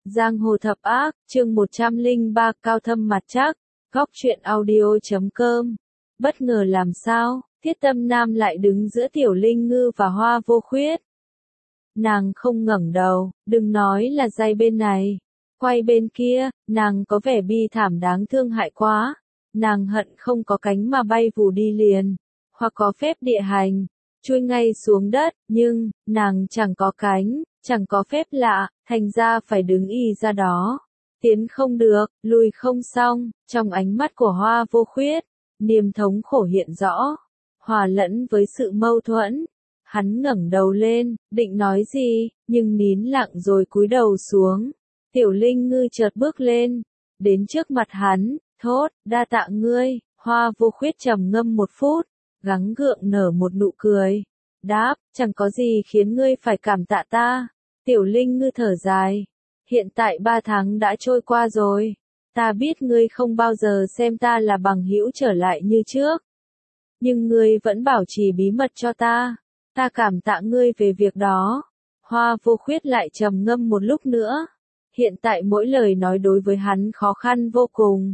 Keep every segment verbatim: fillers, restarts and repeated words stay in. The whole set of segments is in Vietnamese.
Giang hồ thập ác, chương một trăm lẻ ba cao thâm mặt chắc, góc truyện audio chấm com. Bất ngờ làm sao, Thiết Tâm Nam lại đứng giữa Tiểu Linh Ngư và Hoa Vô Khuyết. Nàng không ngẩng đầu, đừng nói là giây bên này. Quay bên kia, nàng có vẻ bi thảm đáng thương hại quá. Nàng hận không có cánh mà bay vù đi liền, hoặc có phép địa hành, chui ngay xuống đất, nhưng, nàng chẳng có cánh, chẳng có phép lạ, thành ra phải đứng y ra đó. Tiến không được, lùi không xong, trong ánh mắt của Hoa Vô Khuyết, niềm thống khổ hiện rõ, hòa lẫn với sự mâu thuẫn. Hắn ngẩng đầu lên, định nói gì, nhưng nín lặng rồi cúi đầu xuống. Tiểu Linh Ngư chợt bước lên, đến trước mặt hắn, thốt, đa tạ ngươi. Hoa Vô Khuyết trầm ngâm một phút, gắng gượng nở một nụ cười. Đáp, chẳng có gì khiến ngươi phải cảm tạ ta. Tiểu Linh Ngư thở dài. Hiện tại ba tháng đã trôi qua rồi. Ta biết ngươi không bao giờ xem ta là bằng hữu trở lại như trước. Nhưng ngươi vẫn bảo trì bí mật cho ta. Ta cảm tạ ngươi về việc đó. Hoa Vô Khuyết lại trầm ngâm một lúc nữa. Hiện tại mỗi lời nói đối với hắn khó khăn vô cùng.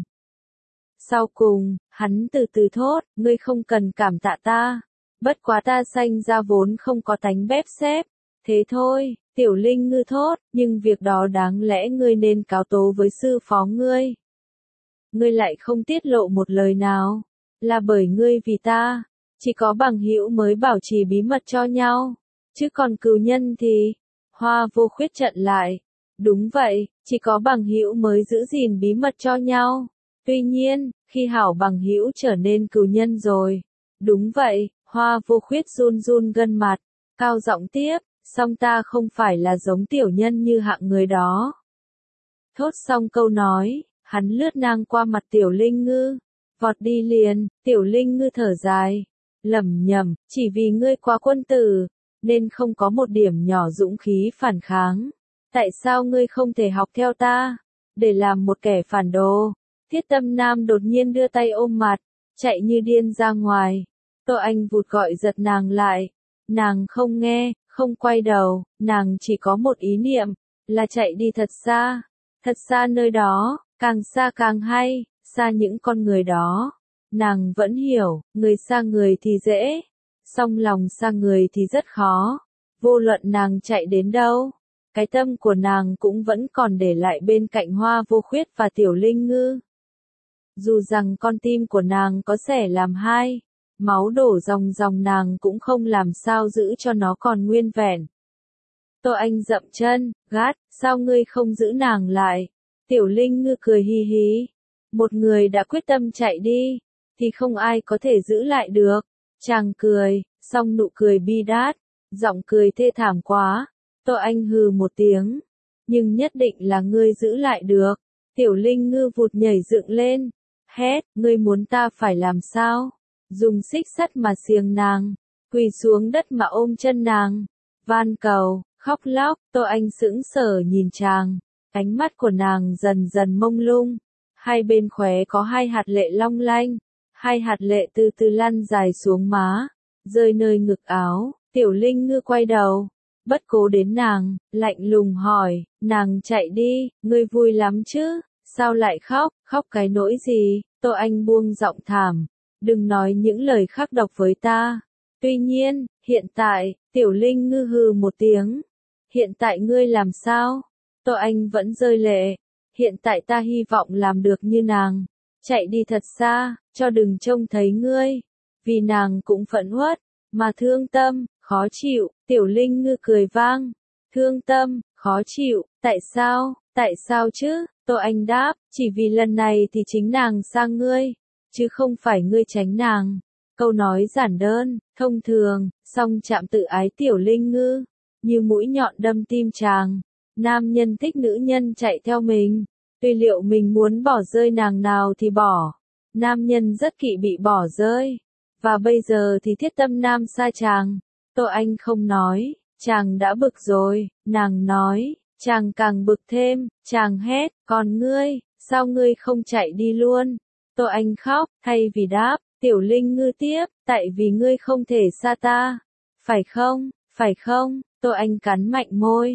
Sau cùng, hắn từ từ thốt, ngươi không cần cảm tạ ta. Bất quá ta sanh ra vốn không có tánh bép xép. Thế thôi, Tiểu Linh Ngư thốt, nhưng việc đó đáng lẽ ngươi nên cáo tố với sư phó ngươi. Ngươi lại không tiết lộ một lời nào, là bởi ngươi vì ta, chỉ có bằng hữu mới bảo trì bí mật cho nhau, chứ còn cừu nhân thì... Hoa Vô Khuyết trận lại. Đúng vậy, chỉ có bằng hữu mới giữ gìn bí mật cho nhau. Tuy nhiên, khi hảo bằng hữu trở nên cừu nhân rồi. Đúng vậy, Hoa Vô Khuyết run run gân mặt, cao giọng tiếp, song ta không phải là giống tiểu nhân như hạng người đó. Thốt xong câu nói, hắn lướt ngang qua mặt Tiểu Linh Ngư, vọt đi liền. Tiểu Linh Ngư thở dài, lẩm nhẩm, chỉ vì ngươi quá quân tử, nên không có một điểm nhỏ dũng khí phản kháng. Tại sao ngươi không thể học theo ta, để làm một kẻ phản đồ? Thiết Tâm Nam đột nhiên đưa tay ôm mặt, chạy như điên ra ngoài. Tô Anh vụt gọi giật nàng lại. Nàng không nghe, không quay đầu, nàng chỉ có một ý niệm, là chạy đi thật xa. Thật xa nơi đó, càng xa càng hay, xa những con người đó. Nàng vẫn hiểu, người xa người thì dễ, song lòng xa người thì rất khó. Vô luận nàng chạy đến đâu, cái tâm của nàng cũng vẫn còn để lại bên cạnh Hoa Vô Khuyết và Tiểu Linh Ngư. Dù rằng con tim của nàng có xẻ làm hai, máu đổ ròng ròng nàng cũng không làm sao giữ cho nó còn nguyên vẹn. Tô Anh dậm chân, gắt, sao ngươi không giữ nàng lại? Tiểu Linh Ngư cười hi hí. Một người đã quyết tâm chạy đi, thì không ai có thể giữ lại được. Chàng cười, song nụ cười bi đát, giọng cười thê thảm quá. Tô Anh hừ một tiếng, nhưng nhất định là ngươi giữ lại được. Tiểu Linh Ngư vụt nhảy dựng lên, hét, ngươi muốn ta phải làm sao? Dùng xích sắt mà xiềng nàng, quỳ xuống đất mà ôm chân nàng, van cầu, khóc lóc. Tô Anh sững sờ nhìn chàng, ánh mắt của nàng dần dần mông lung, hai bên khóe có hai hạt lệ long lanh, hai hạt lệ từ từ lăn dài xuống má, rơi nơi ngực áo. Tiểu Linh Ngư quay đầu, bất cố đến nàng, lạnh lùng hỏi, nàng chạy đi, ngươi vui lắm chứ, sao lại khóc, khóc cái nỗi gì? Tô Anh buông giọng thảm, đừng nói những lời khắc độc với ta. Tuy nhiên, hiện tại, Tiểu Linh Ngư hừ một tiếng. Hiện tại ngươi làm sao? Tô Anh vẫn rơi lệ. Hiện tại ta hy vọng làm được như nàng, chạy đi thật xa, cho đừng trông thấy ngươi. Vì nàng cũng phẫn uất, mà thương tâm, khó chịu. Tiểu Linh Ngư cười vang. Thương tâm, khó chịu, tại sao, tại sao chứ? Tô Anh đáp, chỉ vì lần này thì chính nàng sang ngươi, chứ không phải ngươi tránh nàng. Câu nói giản đơn, thông thường, song chạm tự ái Tiểu Linh Ngư, như mũi nhọn đâm tim chàng. Nam nhân thích nữ nhân chạy theo mình, tuy liệu mình muốn bỏ rơi nàng nào thì bỏ. Nam nhân rất kỵ bị bỏ rơi, và bây giờ thì Thiết Tâm Nam xa chàng. Tô Anh không nói, chàng đã bực rồi. Nàng nói, chàng càng bực thêm, chàng hét, còn ngươi, sao ngươi không chạy đi luôn? Tô Anh khóc, thay vì đáp, Tiểu Linh Ngư tiếp, tại vì ngươi không thể xa ta. Phải không, phải không? Tô Anh cắn mạnh môi,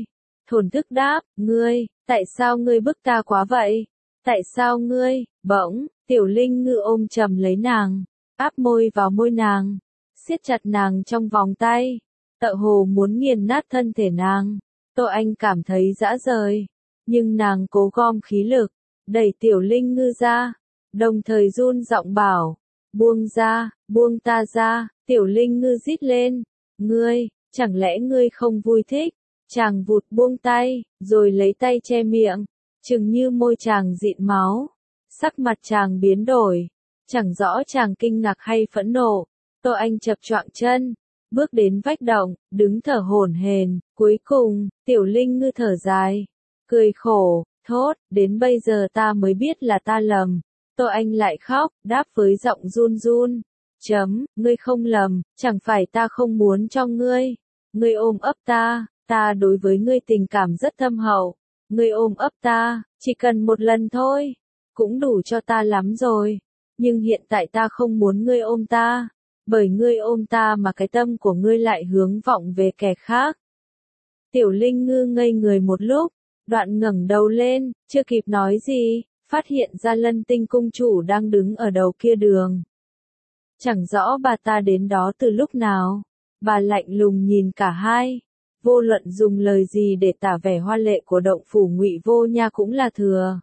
thổn thức đáp, ngươi, tại sao ngươi bức ta quá vậy? Tại sao ngươi, bỗng, Tiểu Linh Ngư ôm chầm lấy nàng, áp môi vào môi nàng, siết chặt nàng trong vòng tay, tựa hồ muốn nghiền nát thân thể nàng. Tô Anh cảm thấy dã rời, nhưng nàng cố gom khí lực, đẩy Tiểu Linh Ngư ra, đồng thời run giọng bảo, buông ra, buông ta ra. Tiểu Linh Ngư rít lên, ngươi, chẳng lẽ ngươi không vui thích? Chàng vụt buông tay, rồi lấy tay che miệng, chừng như môi chàng dịn máu. Sắc mặt chàng biến đổi, chẳng rõ chàng kinh ngạc hay phẫn nộ. Tô Anh chập choạng chân, bước đến vách động, đứng thở hổn hển. Cuối cùng, Tiểu Linh Ngư thở dài, cười khổ, thốt, đến bây giờ ta mới biết là ta lầm. Tô Anh lại khóc, đáp với giọng run run, chấm, ngươi không lầm, chẳng phải ta không muốn cho ngươi. Ngươi ôm ấp ta, ta đối với ngươi tình cảm rất thâm hậu. Ngươi ôm ấp ta, chỉ cần một lần thôi, cũng đủ cho ta lắm rồi. Nhưng hiện tại ta không muốn ngươi ôm ta, bởi ngươi ôm ta mà cái tâm của ngươi lại hướng vọng về kẻ khác. Tiểu Linh Ngư ngây người một lúc, đoạn ngẩng đầu lên, chưa kịp nói gì, phát hiện ra Lân Tinh cung chủ đang đứng ở đầu kia đường. Chẳng rõ bà ta đến đó từ lúc nào, bà lạnh lùng nhìn cả hai, vô luận dùng lời gì để tả vẻ hoa lệ của động phủ Ngụy Vô Nha cũng là thừa.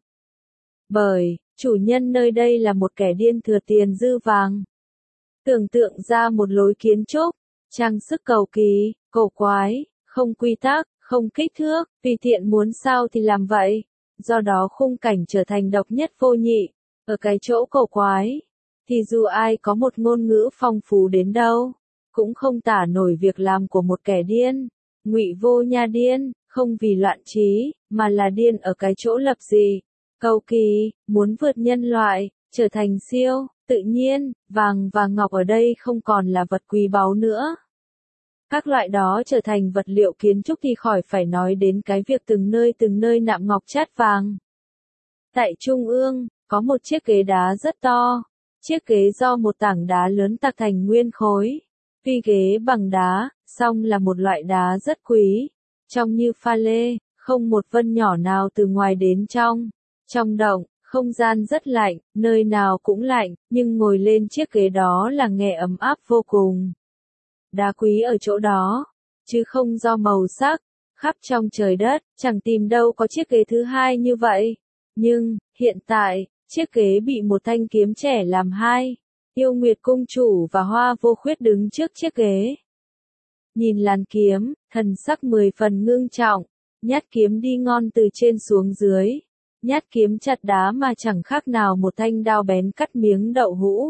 Bởi, chủ nhân nơi đây là một kẻ điên thừa tiền dư vàng. Tưởng tượng ra một lối kiến trúc, trang sức cầu kỳ, cổ quái, không quy tắc, không kích thước, tùy tiện muốn sao thì làm vậy. Do đó khung cảnh trở thành độc nhất vô nhị, ở cái chỗ cổ quái, thì dù ai có một ngôn ngữ phong phú đến đâu, cũng không tả nổi việc làm của một kẻ điên. Ngụy Vô Nha điên, không vì loạn trí, mà là điên ở cái chỗ lập dị, cầu kỳ, muốn vượt nhân loại, trở thành siêu, tự nhiên, vàng và ngọc ở đây không còn là vật quý báu nữa. Các loại đó trở thành vật liệu kiến trúc thì khỏi phải nói đến cái việc từng nơi từng nơi nạm ngọc chát vàng. Tại trung ương, có một chiếc ghế đá rất to, chiếc ghế do một tảng đá lớn tạc thành nguyên khối. Tuy ghế bằng đá, song là một loại đá rất quý, trông như pha lê, không một vân nhỏ nào từ ngoài đến trong. Trong động, không gian rất lạnh, nơi nào cũng lạnh, nhưng ngồi lên chiếc ghế đó là nghe ấm áp vô cùng. Đá quý ở chỗ đó, chứ không do màu sắc, khắp trong trời đất, chẳng tìm đâu có chiếc ghế thứ hai như vậy. Nhưng, hiện tại, chiếc ghế bị một thanh kiếm trẻ làm hai. Yêu Nguyệt cung chủ và Hoa Vô Khuyết đứng trước chiếc ghế. Nhìn làn kiếm, thần sắc mười phần ngưng trọng, nhát kiếm đi ngon từ trên xuống dưới. Nhát kiếm chặt đá mà chẳng khác nào một thanh đao bén cắt miếng đậu hũ.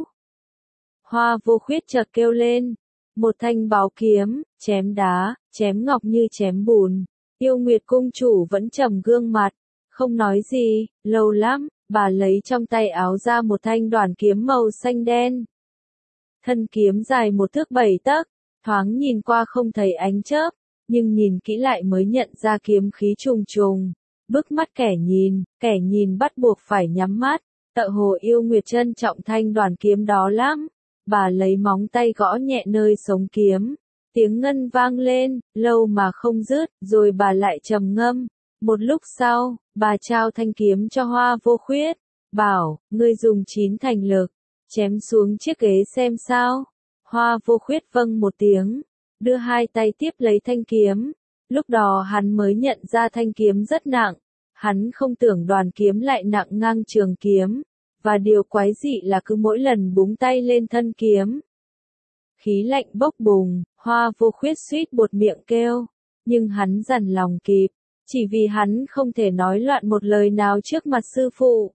Hoa Vô Khuyết chợt kêu lên, một thanh báu kiếm, chém đá, chém ngọc như chém bùn. Yêu Nguyệt cung chủ vẫn trầm gương mặt, không nói gì. Lâu lắm, bà lấy trong tay áo ra một thanh đoản kiếm màu xanh đen. Thân kiếm dài một thước bảy tấc, thoáng nhìn qua không thấy ánh chớp, nhưng nhìn kỹ lại mới nhận ra kiếm khí trùng trùng. Bức mắt kẻ nhìn, kẻ nhìn bắt buộc phải nhắm mắt. Tựa hồ Yêu Nguyệt trân trọng thanh đoản kiếm đó lắm. Bà lấy móng tay gõ nhẹ nơi sống kiếm, tiếng ngân vang lên, lâu mà không dứt, rồi bà lại trầm ngâm. Một lúc sau, bà trao thanh kiếm cho Hoa Vô Khuyết, bảo, ngươi dùng chín thành lực, chém xuống chiếc ghế xem sao. Hoa Vô Khuyết vâng một tiếng, đưa hai tay tiếp lấy thanh kiếm. Lúc đó hắn mới nhận ra thanh kiếm rất nặng, hắn không tưởng đoàn kiếm lại nặng ngang trường kiếm. Và điều quái dị là cứ mỗi lần búng tay lên thân kiếm, khí lạnh bốc bùng. Hoa Vô Khuyết suýt buột miệng kêu, nhưng hắn dằn lòng kịp, chỉ vì hắn không thể nói loạn một lời nào trước mặt sư phụ.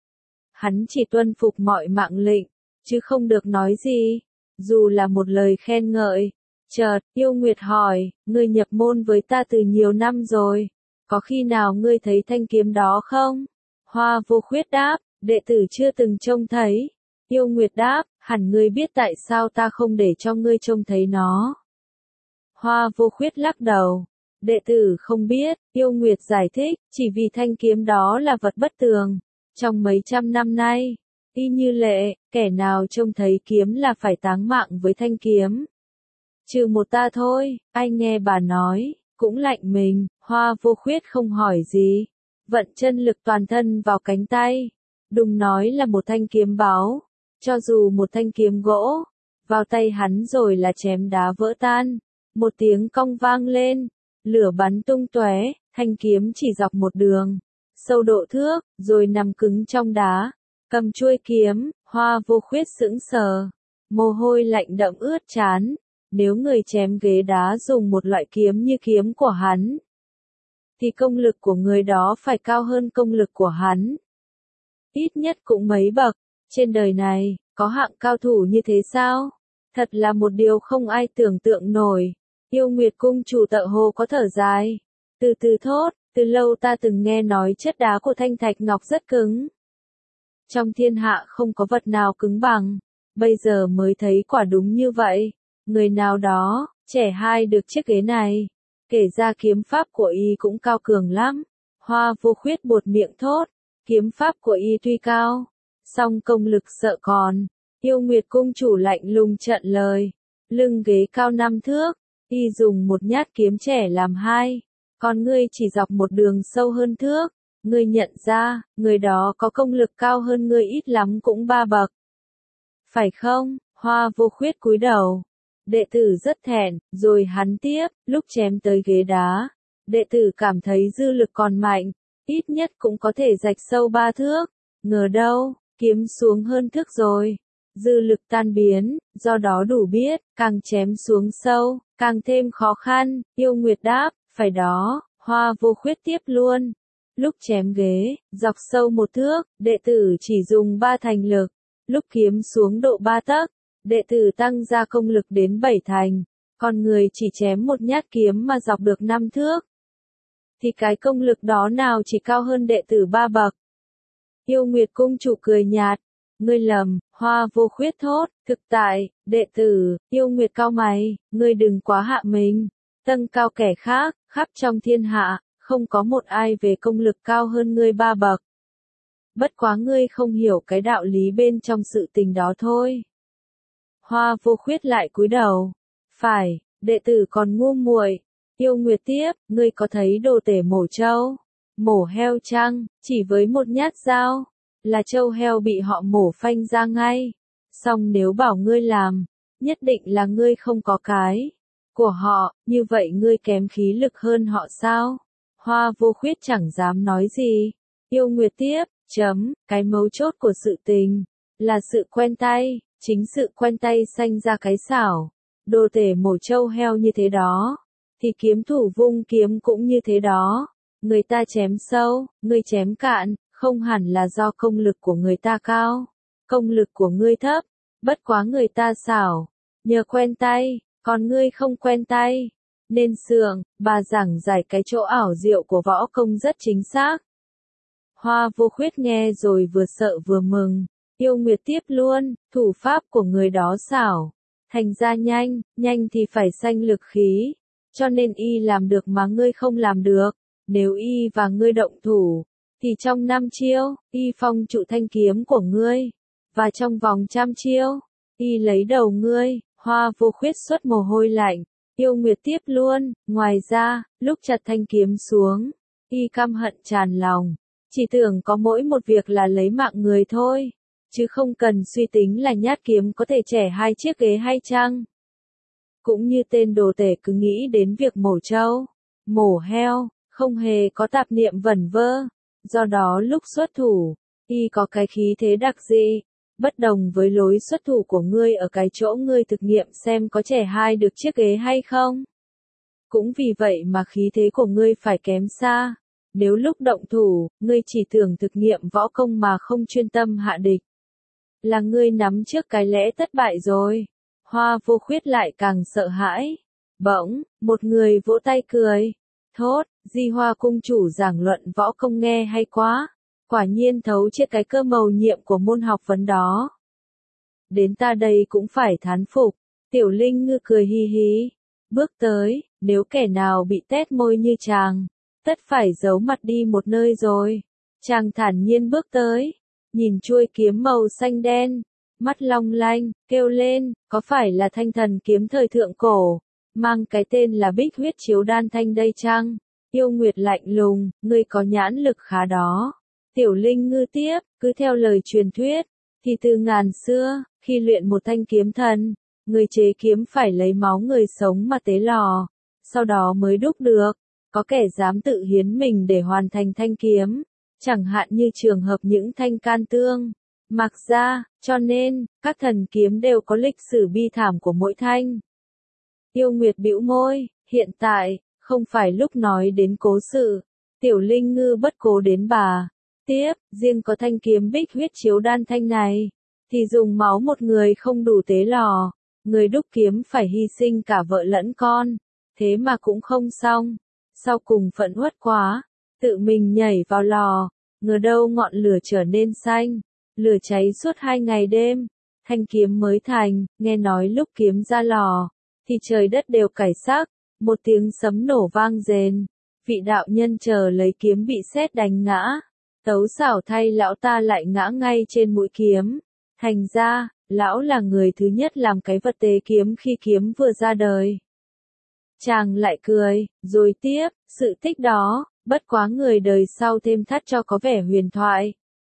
Hắn chỉ tuân phục mọi mạng lệnh, chứ không được nói gì, dù là một lời khen ngợi. Chợt, Yêu Nguyệt hỏi, ngươi nhập môn với ta từ nhiều năm rồi, có khi nào ngươi thấy thanh kiếm đó không? Hoa Vô Khuyết đáp, đệ tử chưa từng trông thấy. Yêu Nguyệt đáp, hẳn ngươi biết tại sao ta không để cho ngươi trông thấy nó. Hoa Vô Khuyết lắc đầu, đệ tử không biết. Yêu Nguyệt giải thích, chỉ vì thanh kiếm đó là vật bất tường. Trong mấy trăm năm nay, y như lệ, kẻ nào trông thấy kiếm là phải táng mạng với thanh kiếm. Trừ một ta thôi. Ai nghe bà nói, cũng lạnh mình. Hoa Vô Khuyết không hỏi gì, vận chân lực toàn thân vào cánh tay, đừng nói là một thanh kiếm báu, cho dù một thanh kiếm gỗ, vào tay hắn rồi là chém đá vỡ tan, một tiếng cong vang lên, lửa bắn tung tóe, thanh kiếm chỉ dọc một đường, sâu độ thước, rồi nằm cứng trong đá, cầm chuôi kiếm, Hoa Vô Khuyết sững sờ, mồ hôi lạnh đẫm ướt trán, nếu người chém ghế đá dùng một loại kiếm như kiếm của hắn, thì công lực của người đó phải cao hơn công lực của hắn. Ít nhất cũng mấy bậc, trên đời này, có hạng cao thủ như thế sao? Thật là một điều không ai tưởng tượng nổi. Yêu Nguyệt cung chủ tợ hồ có thở dài. Từ từ thốt, từ lâu ta từng nghe nói chất đá của thanh thạch ngọc rất cứng. Trong thiên hạ không có vật nào cứng bằng. Bây giờ mới thấy quả đúng như vậy. Người nào đó, trẻ hai được chiếc ghế này. Kể ra kiếm pháp của y cũng cao cường lắm. Hoa Vô Khuyết buột miệng thốt. Kiếm pháp của y tuy cao, song công lực sợ còn. Yêu Nguyệt cung chủ lạnh lùng trận lời. Lưng ghế cao năm thước, y dùng một nhát kiếm trẻ làm hai. Còn ngươi chỉ dọc một đường sâu hơn thước. Ngươi nhận ra, người đó có công lực cao hơn ngươi ít lắm cũng ba bậc. Phải không? Hoa Vô Khuyết cúi đầu. Đệ tử rất thẹn, rồi hắn tiếp, lúc chém tới ghế đá. Đệ tử cảm thấy dư lực còn mạnh, ít nhất cũng có thể rạch sâu ba thước. Ngờ đâu, kiếm xuống hơn thước rồi. Dư lực tan biến, do đó đủ biết, càng chém xuống sâu, càng thêm khó khăn. Yêu Nguyệt đáp, phải đó, Hoa Vô Khuyết tiếp luôn. Lúc chém ghế, dọc sâu một thước, đệ tử chỉ dùng ba thành lực. Lúc kiếm xuống độ ba tấc, đệ tử tăng ra công lực đến bảy thành. Còn người chỉ chém một nhát kiếm mà dọc được năm thước. Thì cái công lực đó nào chỉ cao hơn đệ tử ba bậc. Yêu Nguyệt cung chủ cười nhạt. Ngươi lầm, Hoa Vô Khuyết thốt, thực tại, đệ tử, Yêu Nguyệt cao mày, ngươi đừng quá hạ mình. Tâng cao kẻ khác, khắp trong thiên hạ, không có một ai về công lực cao hơn ngươi ba bậc. Bất quá ngươi không hiểu cái đạo lý bên trong sự tình đó thôi. Hoa Vô Khuyết lại cúi đầu. Phải, đệ tử còn ngu muội. Yêu Nguyệt tiếp, ngươi có thấy đồ tể mổ trâu, mổ heo chăng, chỉ với một nhát dao, là trâu heo bị họ mổ phanh ra ngay. Song nếu bảo ngươi làm, nhất định là ngươi không có cái của họ, như vậy ngươi kém khí lực hơn họ sao? Hoa Vô Khuyết chẳng dám nói gì. Yêu Nguyệt tiếp, chấm, cái mấu chốt của sự tình, là sự quen tay, chính sự quen tay sanh ra cái xảo. Đồ tể mổ trâu heo như thế đó, thì kiếm thủ vung kiếm cũng như thế đó. Người ta chém sâu, người chém cạn, không hẳn là do công lực của người ta cao, công lực của ngươi thấp, bất quá người ta xảo, nhờ quen tay, còn ngươi không quen tay. Nên sượng, bà giảng giải cái chỗ ảo diệu của võ công rất chính xác. Hoa Vô Khuyết nghe rồi vừa sợ vừa mừng. Yêu Nguyệt tiếp luôn, thủ pháp của người đó xảo, thành ra nhanh, nhanh thì phải sanh lực khí, cho nên y làm được mà ngươi không làm được. Nếu y và ngươi động thủ, thì trong năm chiêu, y phong trụ thanh kiếm của ngươi, và trong vòng trăm chiêu, y lấy đầu ngươi. Hoa Vô Khuyết xuất mồ hôi lạnh. Yêu Nguyệt tiếp luôn, ngoài ra, lúc chặt thanh kiếm xuống, y căm hận tràn lòng, chỉ tưởng có mỗi một việc là lấy mạng người thôi, chứ không cần suy tính là nhát kiếm có thể chẻ hai chiếc ghế hay chăng. Cũng như tên đồ tể cứ nghĩ đến việc mổ trâu, mổ heo, không hề có tạp niệm vẩn vơ, do đó lúc xuất thủ, y có cái khí thế đặc dị. Bất đồng với lối xuất thủ của ngươi ở cái chỗ ngươi thực nghiệm xem có trẻ hai được chiếc ghế hay không. Cũng vì vậy mà khí thế của ngươi phải kém xa. Nếu lúc động thủ, ngươi chỉ tưởng thực nghiệm võ công mà không chuyên tâm hạ địch, là ngươi nắm trước cái lẽ thất bại rồi. Hoa Vô Khuyết lại càng sợ hãi. Bỗng, một người vỗ tay cười. Thốt, Di Hoa cung chủ giảng luận võ công nghe hay quá. Quả nhiên thấu triệt cái cơ mầu nhiệm của môn học vấn đó. Đến ta đây cũng phải thán phục. Tiểu Linh Ngư cười hi hi. Bước tới, nếu kẻ nào bị tét môi như chàng, tất phải giấu mặt đi một nơi rồi. Chàng thản nhiên bước tới, nhìn chuôi kiếm màu xanh đen, mắt long lanh, kêu lên, có phải là thanh thần kiếm thời thượng cổ, mang cái tên là Bích Huyết Chiếu Đan Thanh đây chăng? Yêu Nguyệt lạnh lùng, ngươi có nhãn lực khá đó. Tiểu Linh Ngư tiếp, cứ theo lời truyền thuyết, thì từ ngàn xưa, khi luyện một thanh kiếm thần, người chế kiếm phải lấy máu người sống mà tế lò, sau đó mới đúc được. Có kẻ dám tự hiến mình để hoàn thành thanh kiếm, chẳng hạn như trường hợp những thanh can tương, mặc ra, cho nên, các thần kiếm đều có lịch sử bi thảm của mỗi thanh. Yêu Nguyệt bĩu môi, hiện tại, không phải lúc nói đến cố sự. Tiểu Linh Ngư bất cố đến bà. Tiếp, riêng có thanh kiếm bích huyết chiếu đan thanh này, thì dùng máu một người không đủ tế lò, người đúc kiếm phải hy sinh cả vợ lẫn con, thế mà cũng không xong. Sau cùng phẫn uất quá, tự mình nhảy vào lò, ngờ đâu ngọn lửa trở nên xanh, lửa cháy suốt hai ngày đêm, thanh kiếm mới thành. Nghe nói lúc kiếm ra lò, thì trời đất đều cải sắc, một tiếng sấm nổ vang rền, vị đạo nhân chờ lấy kiếm bị sét đánh ngã, tấu xảo thay lão ta lại ngã ngay trên mũi kiếm, thành ra, lão là người thứ nhất làm cái vật tế kiếm khi kiếm vừa ra đời. Chàng lại cười, rồi tiếp, sự tích đó, bất quá người đời sau thêm thắt cho có vẻ huyền thoại.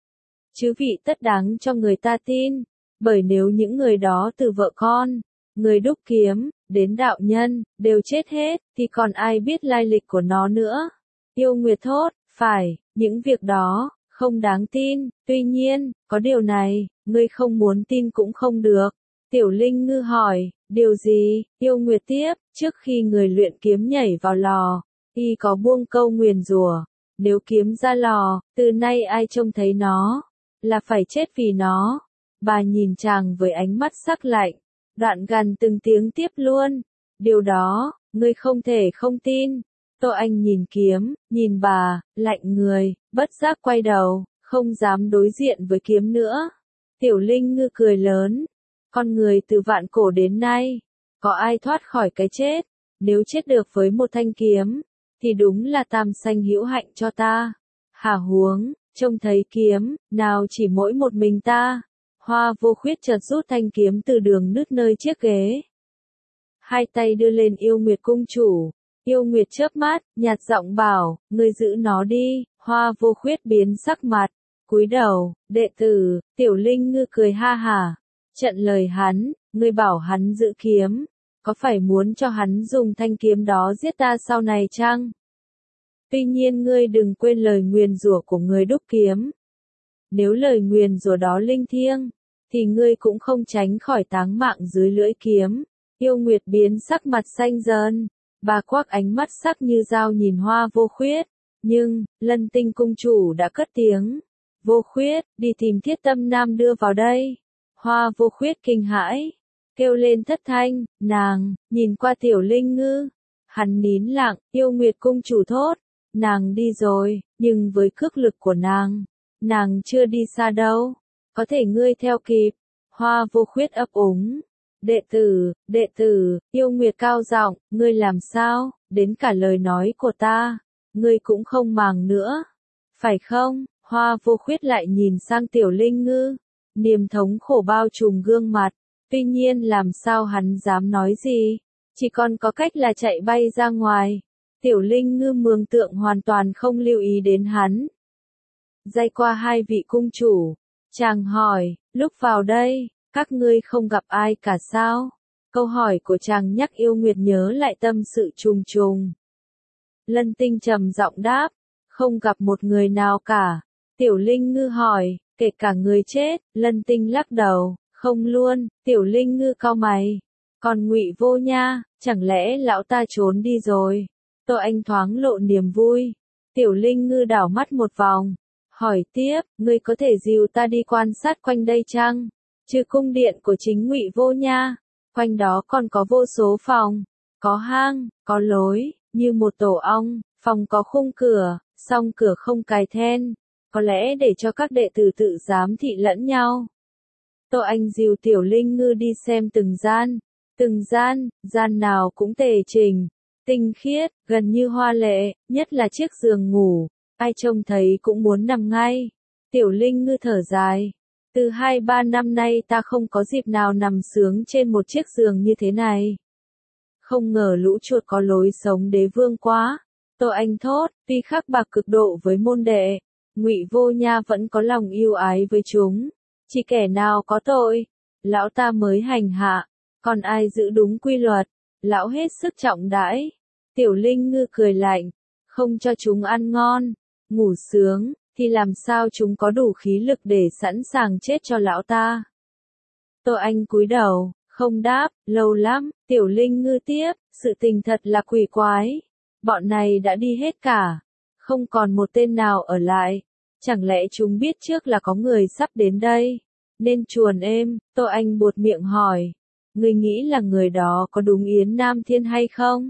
Chứ vị tất đáng cho người ta tin, bởi nếu những người đó từ vợ con, người đúc kiếm, đến đạo nhân, đều chết hết, thì còn ai biết lai lịch của nó nữa. Yêu Nguyệt thốt, phải, những việc đó, không đáng tin, tuy nhiên, có điều này, ngươi không muốn tin cũng không được. Tiểu Linh Ngư hỏi, điều gì? Yêu Nguyệt tiếp, trước khi người luyện kiếm nhảy vào lò, y có buông câu nguyền rủa, nếu kiếm ra lò, từ nay ai trông thấy nó, là phải chết vì nó. Bà nhìn chàng với ánh mắt sắc lạnh, đoạn gần từng tiếng tiếp luôn, điều đó, ngươi không thể không tin. Tô Anh nhìn kiếm, nhìn bà, lạnh người, bất giác quay đầu, không dám đối diện với kiếm nữa. Tiểu Linh Ngư cười lớn, con người từ vạn cổ đến nay, có ai thoát khỏi cái chết, nếu chết được với một thanh kiếm, thì đúng là tam sanh hữu hạnh cho ta. Hả huống, trông thấy kiếm, nào chỉ mỗi một mình ta. Hoa Vô Khuyết chợt rút thanh kiếm từ đường nứt nơi chiếc ghế, hai tay đưa lên Yêu Nguyệt cung chủ. Yêu Nguyệt chớp mắt, nhạt giọng bảo, ngươi giữ nó đi. Hoa Vô Khuyết biến sắc mặt, cúi đầu, đệ tử. Tiểu Linh Ngư cười ha hả, trận lời hắn, ngươi bảo hắn giữ kiếm, có phải muốn cho hắn dùng thanh kiếm đó giết ta sau này chăng? Tuy nhiên ngươi đừng quên lời nguyền rủa của người đúc kiếm. Nếu lời nguyền rủa đó linh thiêng, thì ngươi cũng không tránh khỏi táng mạng dưới lưỡi kiếm. Yêu Nguyệt biến sắc mặt xanh dần, bà quắc ánh mắt sắc như dao nhìn Hoa Vô Khuyết, nhưng, Lân Tinh cung chủ đã cất tiếng. Vô Khuyết, đi tìm Thiết Tâm Nam đưa vào đây. Hoa Vô Khuyết kinh hãi, kêu lên thất thanh, nàng, nhìn qua Tiểu Linh Ngư. Hắn nín lặng, Yêu Nguyệt cung chủ thốt, nàng đi rồi, nhưng với cước lực của nàng, nàng chưa đi xa đâu, có thể ngươi theo kịp. Hoa Vô Khuyết ấp úng, đệ tử, đệ tử. Yêu Nguyệt cao giọng, ngươi làm sao, đến cả lời nói của ta, ngươi cũng không màng nữa, phải không? Hoa Vô Khuyết lại nhìn sang Tiểu Linh Ngư, niềm thống khổ bao trùm gương mặt, tuy nhiên làm sao hắn dám nói gì, chỉ còn có cách là chạy bay ra ngoài. Tiểu Linh Ngư mường tượng hoàn toàn không lưu ý đến hắn. Dây qua hai vị cung chủ, chàng hỏi, lúc vào đây, các ngươi không gặp ai cả sao? Câu hỏi của chàng nhắc Yêu Nguyệt nhớ lại tâm sự trùng trùng. Lân Tinh trầm giọng đáp, không gặp một người nào cả. Tiểu Linh Ngư hỏi, kể cả người chết. Lân Tinh lắc đầu, không luôn. Tiểu Linh Ngư cau mày, còn Ngụy Vô Nha, chẳng lẽ lão ta trốn đi rồi? Tô Anh thoáng lộ niềm vui. Tiểu Linh Ngư đảo mắt một vòng, hỏi tiếp, ngươi có thể dìu ta đi quan sát quanh đây chăng? Trừ cung điện của chính Ngụy Vô Nha, quanh đó còn có vô số phòng, có hang, có lối, như một tổ ong. Phòng có khung cửa, song cửa không cài then, có lẽ để cho các đệ tử tự giám thị lẫn nhau. Tô Anh dìu Tiểu Linh Ngư đi xem từng gian, từng gian, gian nào cũng tề chỉnh, tinh khiết, gần như hoa lệ, nhất là chiếc giường ngủ, ai trông thấy cũng muốn nằm ngay. Tiểu Linh Ngư thở dài, từ hai ba năm nay ta không có dịp nào nằm sướng trên một chiếc giường như thế này. Không ngờ lũ chuột có lối sống đế vương quá. Tô Anh thốt, tuy khắc bạc cực độ với môn đệ, Ngụy Vô Nha vẫn có lòng yêu ái với chúng. Chỉ kẻ nào có tội, lão ta mới hành hạ, còn ai giữ đúng quy luật, lão hết sức trọng đãi. Tiểu Linh Ngư cười lạnh, không cho chúng ăn ngon, ngủ sướng, thì làm sao chúng có đủ khí lực để sẵn sàng chết cho lão ta. Tô Anh cúi đầu, không đáp, lâu lắm. Tiểu Linh Ngư tiếp, sự tình thật là quỷ quái. Bọn này đã đi hết cả, không còn một tên nào ở lại. Chẳng lẽ chúng biết trước là có người sắp đến đây, nên chuồn êm? Tô Anh buột miệng hỏi, ngươi nghĩ là người đó có đúng Yến Nam Thiên hay không?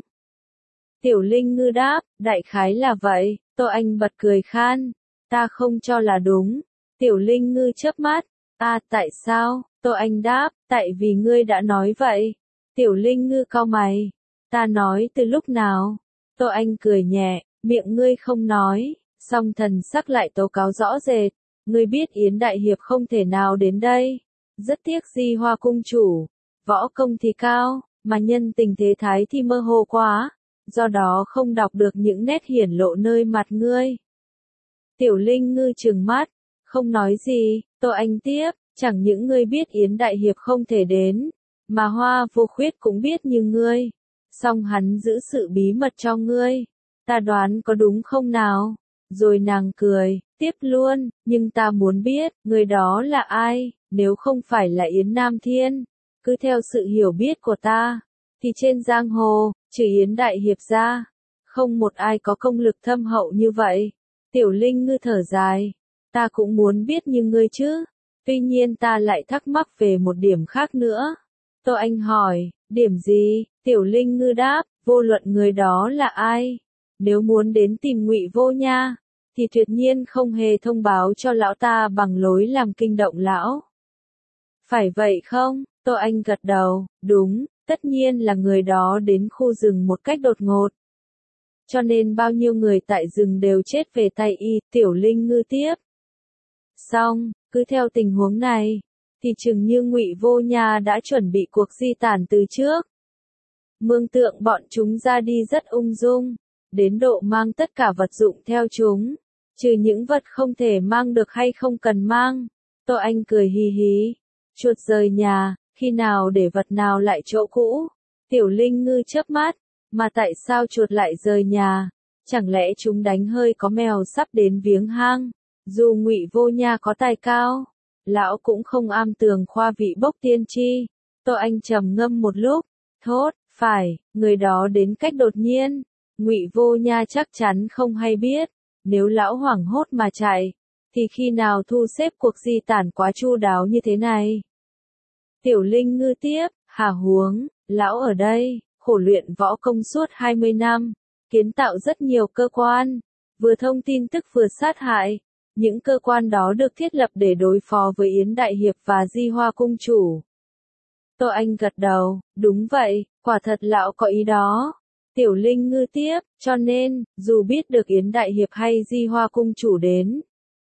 Tiểu Linh Ngư đáp, đại khái là vậy. Tô Anh bật cười khan, ta không cho là đúng. Tiểu Linh Ngư chớp mắt, à tại sao? Tô Anh đáp, tại vì ngươi đã nói vậy. Tiểu Linh Ngư cau mày, ta nói từ lúc nào? Tô Anh cười nhẹ, miệng ngươi không nói, song thần sắc lại tố cáo rõ rệt. Ngươi biết Yến Đại Hiệp không thể nào đến đây. Rất tiếc Di Hoa cung chủ, võ công thì cao, mà nhân tình thế thái thì mơ hồ quá, do đó không đọc được những nét hiển lộ nơi mặt ngươi. Tiểu Linh Ngư trừng mắt, không nói gì. Tô Anh tiếp, chẳng những ngươi biết Yến Đại Hiệp không thể đến, mà Hoa Vô Khuyết cũng biết như ngươi, song hắn giữ sự bí mật cho ngươi. Ta đoán có đúng không nào? Rồi nàng cười, tiếp luôn, nhưng ta muốn biết, người đó là ai? Nếu không phải là Yến Nam Thiên, cứ theo sự hiểu biết của ta, thì trên giang hồ, trừ Yến Đại Hiệp ra, không một ai có công lực thâm hậu như vậy. Tiểu Linh Ngư thở dài, ta cũng muốn biết như ngươi chứ, tuy nhiên ta lại thắc mắc về một điểm khác nữa. Tô Anh hỏi, điểm gì? Tiểu Linh Ngư đáp, vô luận người đó là ai, nếu muốn đến tìm Ngụy Vô Nha, thì tuyệt nhiên không hề thông báo cho lão ta bằng lối làm kinh động lão. Phải vậy không? Tô Anh gật đầu, đúng, tất nhiên là người đó đến khu rừng một cách đột ngột, cho nên bao nhiêu người tại rừng đều chết về tay y. Tiểu Linh Ngư tiếp, xong, cứ theo tình huống này, thì chừng như Ngụy Vô Nha đã chuẩn bị cuộc di tản từ trước. Mương tượng bọn chúng ra đi rất ung dung, đến độ mang tất cả vật dụng theo chúng, trừ những vật không thể mang được hay không cần mang. Tô Anh cười hì hí, chuột rời nhà, khi nào để vật nào lại chỗ cũ? Tiểu Linh Ngư chớp mắt, mà tại sao chuột lại rời nhà? Chẳng lẽ chúng đánh hơi có mèo sắp đến viếng hang? Dù Ngụy Vô Nha có tài cao, lão cũng không am tường khoa vị bốc tiên tri. Tô Anh trầm ngâm một lúc, thốt, phải, người đó đến cách đột nhiên, Ngụy Vô Nha chắc chắn không hay biết. Nếu lão hoảng hốt mà chạy, thì khi nào thu xếp cuộc di tản quá chu đáo như thế này? Tiểu Linh Ngư tiếp, hả huống, lão ở đây, khổ luyện võ công suốt hai mươi năm, kiến tạo rất nhiều cơ quan, vừa thông tin tức vừa sát hại. Những cơ quan đó được thiết lập để đối phó với Yến Đại Hiệp và Di Hoa cung chủ. Tô Anh gật đầu, đúng vậy, quả thật lão có ý đó. Tiểu Linh Ngư tiếp, cho nên, dù biết được Yến Đại Hiệp hay Di Hoa cung chủ đến,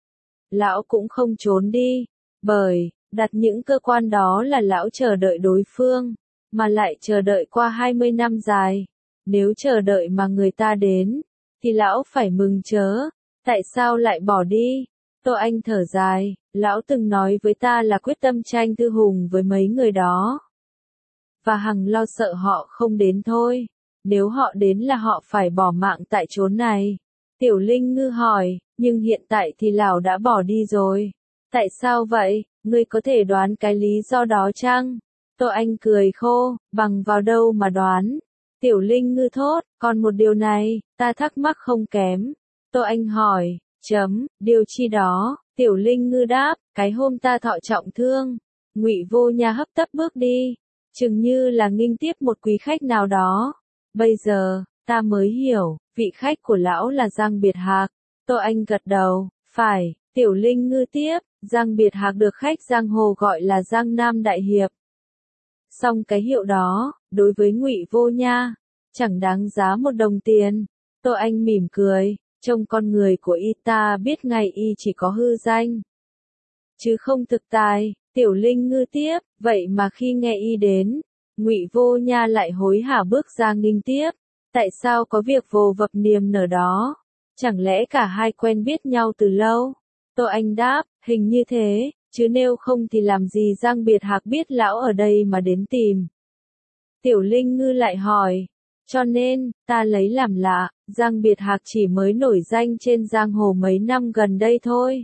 lão cũng không trốn đi, bởi, đặt những cơ quan đó là lão chờ đợi đối phương, mà lại chờ đợi qua hai mươi năm dài. Nếu chờ đợi mà người ta đến, thì lão phải mừng chớ. Tại sao lại bỏ đi? Tô Anh thở dài, lão từng nói với ta là quyết tâm tranh tư hùng với mấy người đó. Và hằng lo sợ họ không đến thôi. Nếu họ đến là họ phải bỏ mạng tại chốn này. Tiểu Linh Ngư hỏi, nhưng hiện tại thì lão đã bỏ đi rồi. Tại sao vậy? Ngươi có thể đoán cái lý do đó chăng? Tô Anh cười khô, bằng vào đâu mà đoán? Tiểu Linh Ngư thốt, còn một điều này, ta thắc mắc không kém. Tô Anh hỏi, chấm, điều chi đó? Tiểu Linh Ngư đáp, cái hôm ta thọ trọng thương, Ngụy Vô Nha hấp tấp bước đi, chừng như là nghinh tiếp một quý khách nào đó. Bây giờ, ta mới hiểu, vị khách của lão là Giang Biệt Hạc. Tô Anh gật đầu, phải. Tiểu Linh Ngư tiếp, Giang Biệt Hạc được khách giang hồ gọi là Giang Nam Đại Hiệp. Song cái hiệu đó, đối với Ngụy Vô Nha, chẳng đáng giá một đồng tiền. Tô Anh mỉm cười, trông con người của y ta biết ngay y chỉ có hư danh, chứ không thực tài. Tiểu Linh Ngư tiếp, vậy mà khi nghe y đến, Ngụy Vô Nha lại hối hả bước ra nghênh tiếp. Tại sao có việc vồ vập niềm nở đó? Chẳng lẽ cả hai quen biết nhau từ lâu? Tô Anh đáp, hình như thế, chứ nếu không thì làm gì Giang Biệt Hạc biết lão ở đây mà đến tìm. Tiểu Linh Ngư lại hỏi, cho nên, ta lấy làm lạ, Giang Biệt Hạc chỉ mới nổi danh trên giang hồ mấy năm gần đây thôi.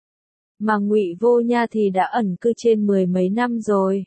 Mà Ngụy Vô Nha thì đã ẩn cư trên mười mấy năm rồi.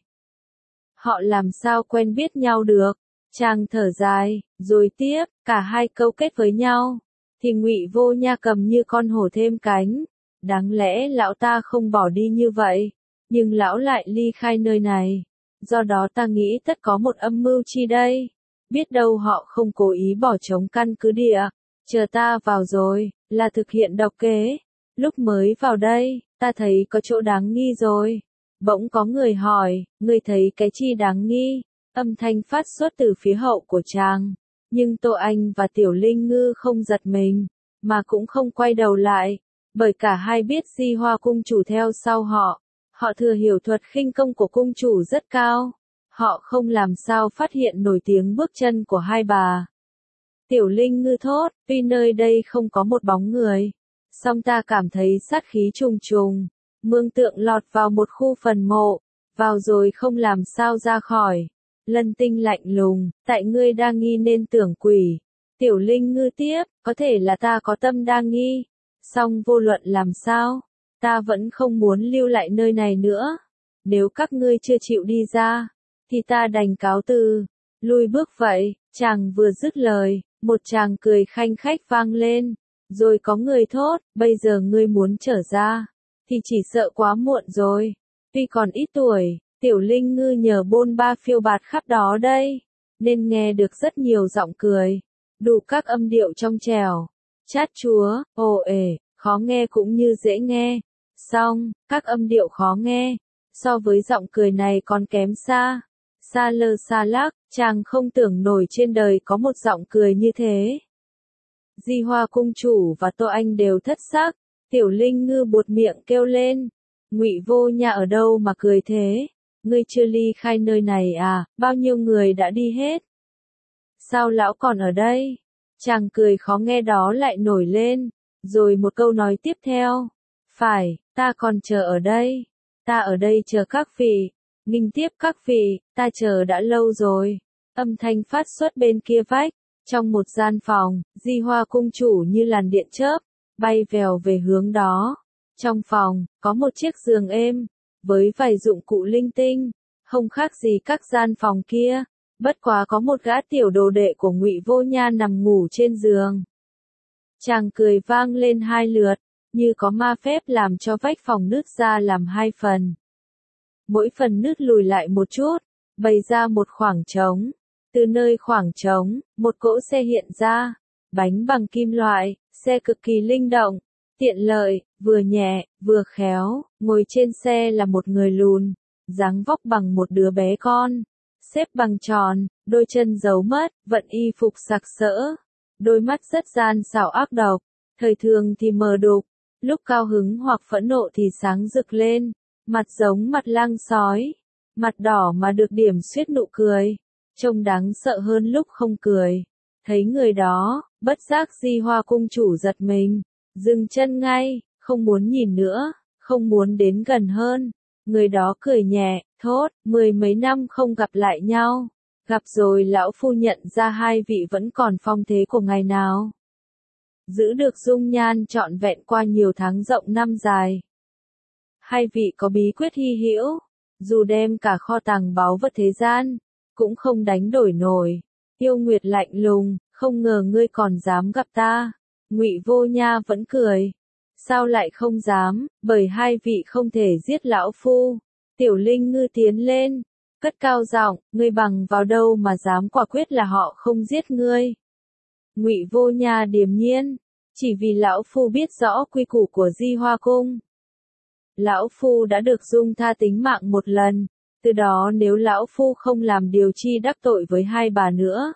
Họ làm sao quen biết nhau được? Chàng thở dài, rồi tiếp, cả hai câu kết với nhau, thì Ngụy Vô Nha cầm như con hổ thêm cánh. Đáng lẽ lão ta không bỏ đi như vậy, nhưng lão lại ly khai nơi này. Do đó ta nghĩ tất có một âm mưu chi đây. Biết đâu họ không cố ý bỏ trống căn cứ địa, chờ ta vào rồi, là thực hiện độc kế. Lúc mới vào đây, ta thấy có chỗ đáng nghi rồi. Bỗng có người hỏi, người thấy cái chi đáng nghi? Âm thanh phát xuất từ phía hậu của chàng. Nhưng Tô Anh và Tiểu Linh Ngư không giật mình, mà cũng không quay đầu lại. Bởi cả hai biết Di Hoa cung chủ theo sau họ. Họ thừa hiểu thuật khinh công của cung chủ rất cao. Họ không làm sao phát hiện nổi tiếng bước chân của hai bà. Tiểu Linh Ngư thốt, tuy nơi đây không có một bóng người, song ta cảm thấy sát khí trùng trùng. Mương tượng lọt vào một khu phần mộ, vào rồi không làm sao ra khỏi. Lân Tinh lạnh lùng, tại ngươi đa nghi nên tưởng quỷ. Tiểu Linh Ngư tiếp, có thể là ta có tâm đa nghi. Song vô luận làm sao, ta vẫn không muốn lưu lại nơi này nữa. Nếu các ngươi chưa chịu đi ra, thì ta đành cáo từ, lui bước vậy. Chàng vừa dứt lời, một chàng cười khanh khách vang lên, rồi có người thốt, bây giờ ngươi muốn trở ra, thì chỉ sợ quá muộn rồi. Tuy còn ít tuổi, Tiểu Linh Ngư nhờ bôn ba phiêu bạt khắp đó đây, nên nghe được rất nhiều giọng cười, đủ các âm điệu trong trẻo, chát chúa, ồ ề, khó nghe cũng như dễ nghe. Song, các âm điệu khó nghe, so với giọng cười này còn kém xa. Xa lơ xa lắc, chàng không tưởng nổi trên đời có một giọng cười như thế. Di Hoa cung chủ và Tô Anh đều thất sắc. Tiểu Linh Ngư buột miệng kêu lên, Ngụy Vô Nha ở đâu mà cười thế? Ngươi chưa ly khai nơi này à? Bao nhiêu người đã đi hết? Sao lão còn ở đây? Chàng cười khó nghe đó lại nổi lên, rồi một câu nói tiếp theo, phải, ta còn chờ ở đây. Ta ở đây chờ các vị. Nghinh tiếp các vị, ta chờ đã lâu rồi. Âm thanh phát xuất bên kia vách, trong một gian phòng, Di Hoa cung chủ như làn điện chớp, bay vèo về hướng đó. Trong phòng, có một chiếc giường êm, với vài dụng cụ linh tinh, không khác gì các gian phòng kia. Bất quá có một gã tiểu đồ đệ của Ngụy Vô Nha nằm ngủ trên giường. Chàng cười vang lên hai lượt, như có ma phép làm cho vách phòng nứt ra làm hai phần. Mỗi phần nứt lùi lại một chút, bày ra một khoảng trống. Từ nơi khoảng trống, một cỗ xe hiện ra, bánh bằng kim loại, xe cực kỳ linh động, tiện lợi, vừa nhẹ, vừa khéo. Ngồi trên xe là một người lùn, dáng vóc bằng một đứa bé con, xếp bằng tròn, đôi chân giấu mất, vận y phục sặc sỡ, đôi mắt rất gian xảo ác độc, thời thường thì mờ đục, lúc cao hứng hoặc phẫn nộ thì sáng rực lên, mặt giống mặt lang sói, mặt đỏ mà được điểm suýt nụ cười, trông đáng sợ hơn lúc không cười. Thấy người đó, bất giác Di Hoa cung chủ giật mình, dừng chân ngay, không muốn nhìn nữa, không muốn đến gần hơn. Người đó cười nhẹ, thốt, mười mấy năm không gặp lại nhau, gặp rồi lão phu nhận ra hai vị vẫn còn phong thế của ngày nào. Giữ được dung nhan trọn vẹn qua nhiều tháng rộng năm dài. Hai vị có bí quyết hy hữu, dù đem cả kho tàng báu vật thế gian, cũng không đánh đổi nổi. Yêu Nguyệt lạnh lùng, không ngờ ngươi còn dám gặp ta. Ngụy Vô Nha vẫn cười. Sao lại không dám, bởi hai vị không thể giết lão phu. Tiểu Linh Ngư tiến lên, cất cao giọng, ngươi bằng vào đâu mà dám quả quyết là họ không giết ngươi. Ngụy Vô Nha điềm nhiên, chỉ vì lão phu biết rõ quy củ của Di Hoa cung. Lão phu đã được dung tha tính mạng một lần, từ đó nếu lão phu không làm điều chi đắc tội với hai bà nữa,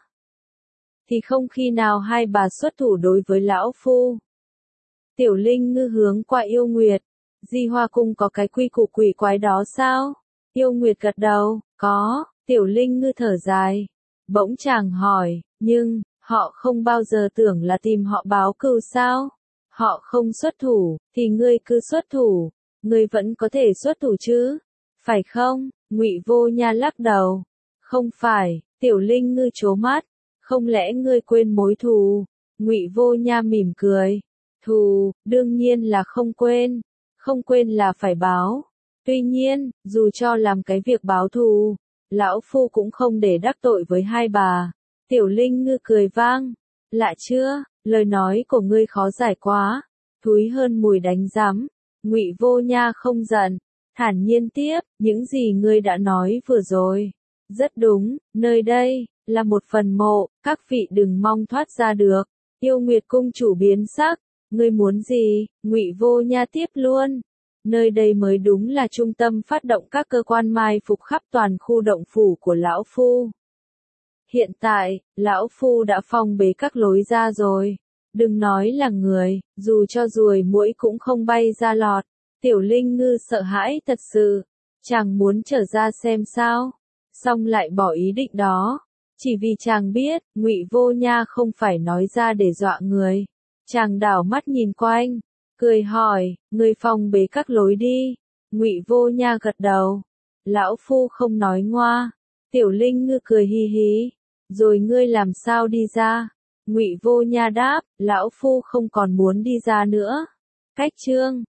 thì không khi nào hai bà xuất thủ đối với lão phu. Tiểu Linh Ngư hướng qua Yêu Nguyệt, Di Hoa cung có cái quy củ quỷ quái đó sao? Yêu Nguyệt gật đầu, có. Tiểu Linh Ngư thở dài, bỗng chàng hỏi, nhưng, Họ không bao giờ tưởng là tìm họ báo cừu sao? Họ không xuất thủ, thì ngươi cứ xuất thủ. Ngươi vẫn có thể xuất thủ chứ? Phải không? Ngụy Vô Nha lắc đầu. Không phải, Tiểu Linh Ngư trố mắt. Không lẽ ngươi quên mối thù? Ngụy Vô Nha mỉm cười. Thù, đương nhiên là không quên. Không quên là phải báo. Tuy nhiên, dù cho làm cái việc báo thù, lão phu cũng không để đắc tội với hai bà. Tiểu Linh Ngư cười vang. Lạ chưa, lời nói của ngươi khó giải quá. Thúi hơn mùi đánh rắm. Ngụy Vô Nha không giận, thản nhiên tiếp, những gì ngươi đã nói vừa rồi. Rất đúng, nơi đây, là một phần mộ, các vị đừng mong thoát ra được. Yêu Nguyệt cung chủ biến sắc. Ngươi muốn gì? Ngụy Vô Nha tiếp luôn. Nơi đây mới đúng là trung tâm phát động các cơ quan mai phục khắp toàn khu động phủ của lão phu. Hiện tại, lão phu đã phong bế các lối ra rồi. Đừng nói là người, dù cho ruồi muỗi cũng không bay ra lọt. Tiểu Linh Ngư sợ hãi thật sự. Chàng muốn trở ra xem sao. Xong lại bỏ ý định đó. Chỉ vì chàng biết, Ngụy Vô Nha không phải nói ra để dọa người. Chàng đảo mắt nhìn quanh, cười hỏi, ngươi phong bế các lối đi. Ngụy Vô Nha gật đầu. Lão phu không nói ngoa. Tiểu Linh Ngư cười hi hí. Rồi ngươi làm sao đi ra? Ngụy Vô Nha đáp, lão phu không còn muốn đi ra nữa. Cách chương